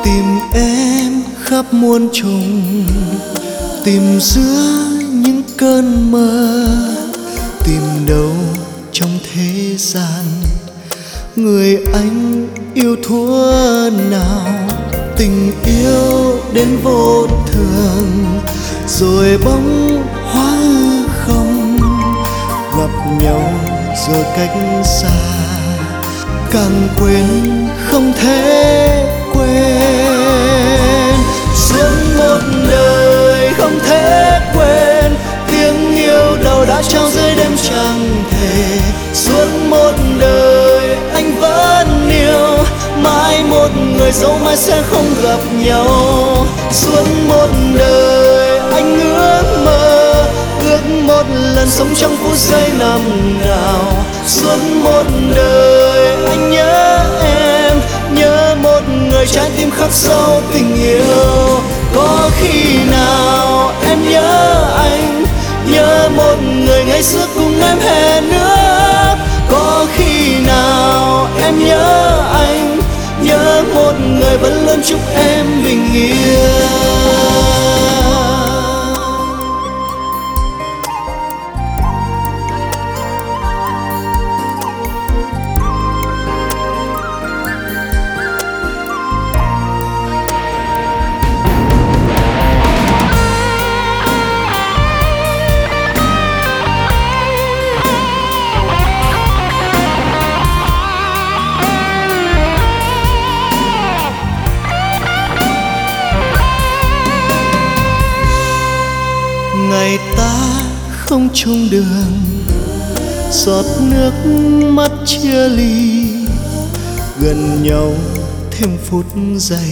Tìm em khắp muôn trùng, tìm giữa những cơn mơ, tìm đâu trong thế gian người anh yêu thuở nào. Tình yêu đến vô thường rồi bỗng hóa hư không, gặp nhau rồi cách xa, càng quên không thể quên. Suốt một đời không thể quên tiếng yêu đầu đã trao dưới đêm chẳng thể. Suốt một đời anh vẫn yêu, mãi một người dẫu mai sẽ không gặp nhau. Suốt một đời anh ước mơ, ước một lần sống trong phút giây năm nào. Suốt một đời anh nhớ em, nhớ một người trái tim khắc sâu tình yêu. Có khi nào em nhớ anh, nhớ một người ngày xưa cùng em hẹn ước. Có khi nào em nhớ anh, nhớ một người vẫn luôn chúc em bình yên. Ngày ta không chung đường, giọt nước mắt chia ly, gần nhau thêm phút giây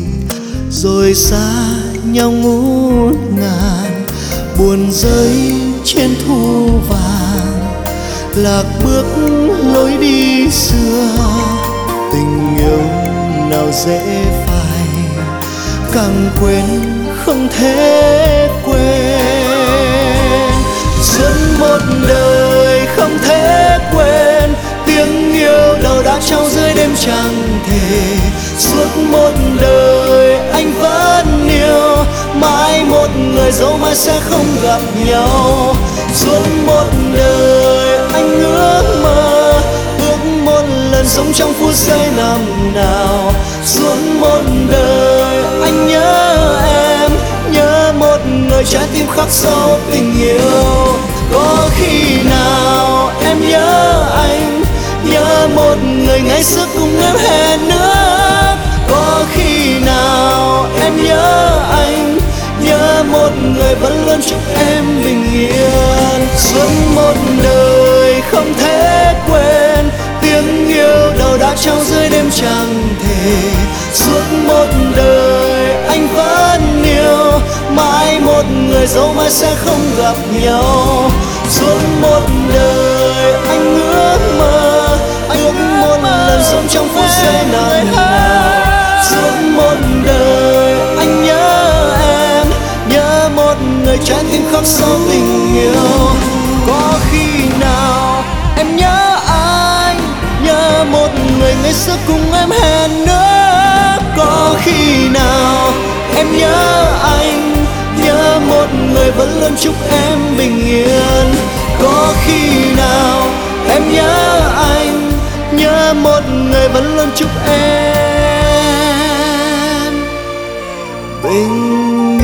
rồi xa nhau ngút ngàn. Buồn rơi trên thu vàng, lạc bước lối đi xưa. Tình yêu nào dễ phai, càng quên không thể quên. Suốt một đời không thể quên tiếng yêu đầu đã trao dưới đêm chẳng thể. Suốt một đời anh vẫn yêu, mãi một người dẫu mai sẽ không gặp nhau. Suốt một đời anh ước mơ, ước một lần sống trong phút giây năm nào. Suốt một đời anh nhớ em, nhớ một người trái tim khắc sâu tình yêu. Có khi nào em nhớ anh, nhớ một người ngày xưa cùng em hẹn ước. Có khi nào em nhớ anh, nhớ một người vẫn luôn chúc em bình yên. Suốt một đời không thể quên tiếng yêu đầu đã trao dưới đêm chẳng thể. Suốt một đời anh vẫn yêu, mãi một người dẫu mai sẽ không gặp nhau. Suốt một đời anh ước mơ, ước một lần sống trong phút giây năm nào. Suốt một đời anh nhớ em, nhớ một người trái tim khắc sâu tình yêu. Có khi nào em nhớ anh, nhớ một người ngày xưa cùng em hẹn ước. Có khi nào em nhớ anh, nhớ một người vẫn luôn chúc em bình yên. Có khi nào em nhớ anh, nhớ một người vẫn luôn chúc em bình